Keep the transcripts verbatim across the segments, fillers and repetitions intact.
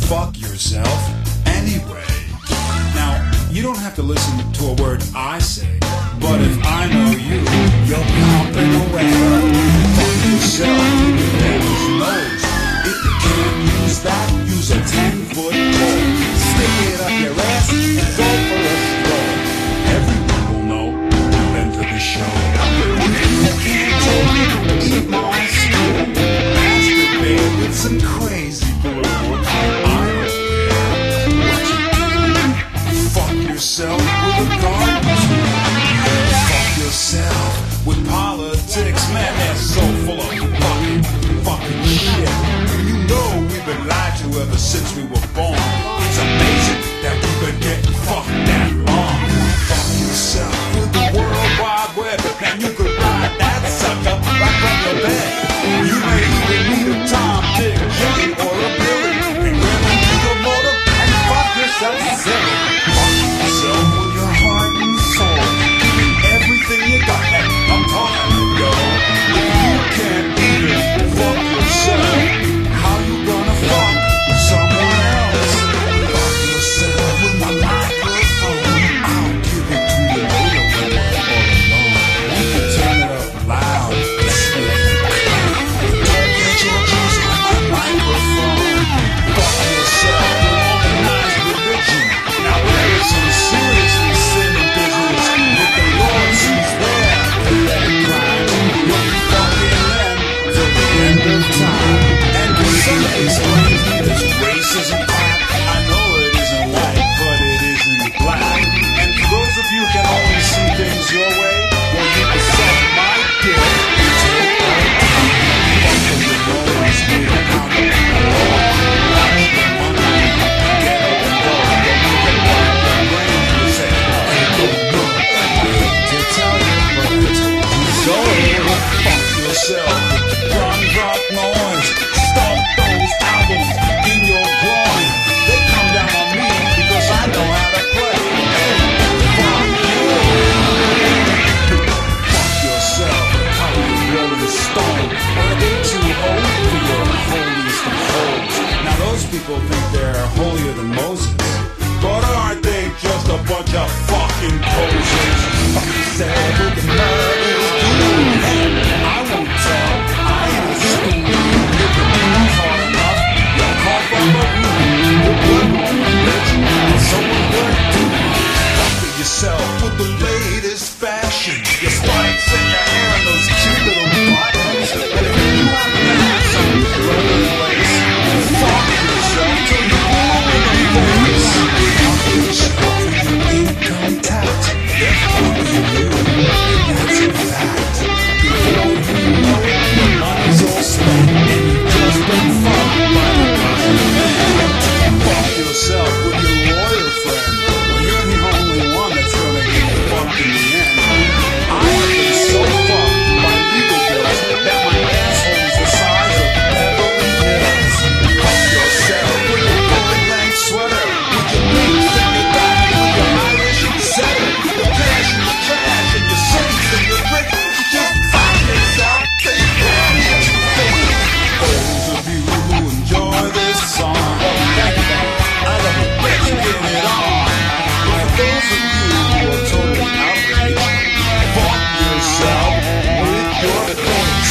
fuck yourself anyway. Now, you don't have to listen to a word I say, but if I know you, you're pumping away. Fuck yourself in your devil's nose. If you can't use that, use a ten-foot pole. Stick it up your ass and go for a stroll. Everyone will know you've been to the show. If you can't take it, eat my stool. Masturbate with some crazy blue. I don't care what you do. Fuck yourself with a garden tool. Fuck yourself with politics. Man, they're so full of fucking, fucking shit. You know we've been lied to ever since we were born. It's amazing that we've been getting fucked that long. Fuck yourself with the World Wide Web. Now you could ride that sucker right from your bed. You may even need a Tom, Dick, Jane, or a Billy. And grab into your motor and fuck yourself silly. Fuck yourself with your heart and soul. Give me everything you got, and I'm calling it go. If you can't even fuck yourself, how you gonna fuck someone else? Fuck yourself with my microphone. I'll give it to you later when we're all alone. You can turn it up loud and slick. Don't get your juice on my microphone. Fuck yourself with organized religion. Now there is some seriously sinning business with the Lord sees there. Let it climb. You'll be fucking them till the end of time. And for some explains this race isn't black. I know it isn't white, but it isn't black. And for those of you who can only see things your way, well, you can suck my dick. It's your own time. Fuck with your noise, move it out of the floor. Watch the money. Get up and go. Don't you get wild and brain. You say, hey, go, go. I hate to tell you, but I told you so. Fuck yourself. Grunge rock noise. Stop those albums in your groin. They come down on me because I know how to play. Hey, fuck you. Fuck yourself. How you rolling stone. Are they too old for your holiest of holes? Now those people think they're holier than Moses, but aren't they just a bunch of fucking posers? Fuck yourself with the murders do. Hey, I won't tell. I ain't a stupid. If you breathe hard enough, you'll call from the room. Your blood won't be rich, and so will your dude. Fuck yourself with the latest fashion. Your spikes and your hair and those cute little buttons. And if you want to have some brother lace, fuck yourself till you fall in the face. Fuck yourself with your income tax. They're fucking you. That's a fact. Before you know it, your money's all spent, and you've just been fucked by the government. Fuck yourself with your lawyer friend. Well, you're the only one that's gonna get fucked in the end. I have been so fucked by legal bills that my asshole's the size of Beverly Hills. Fuck yourself with your fucking length sweater, with your boots and your back, with your Irish setter, your cash and your trash and your safes and your drink. Just fuck yourself till you can't even think. Those of you who enjoy this song, thank you. I love a bitch getting it on. But for those of you who are totally outraged, fuck yourself with your face.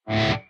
Bye.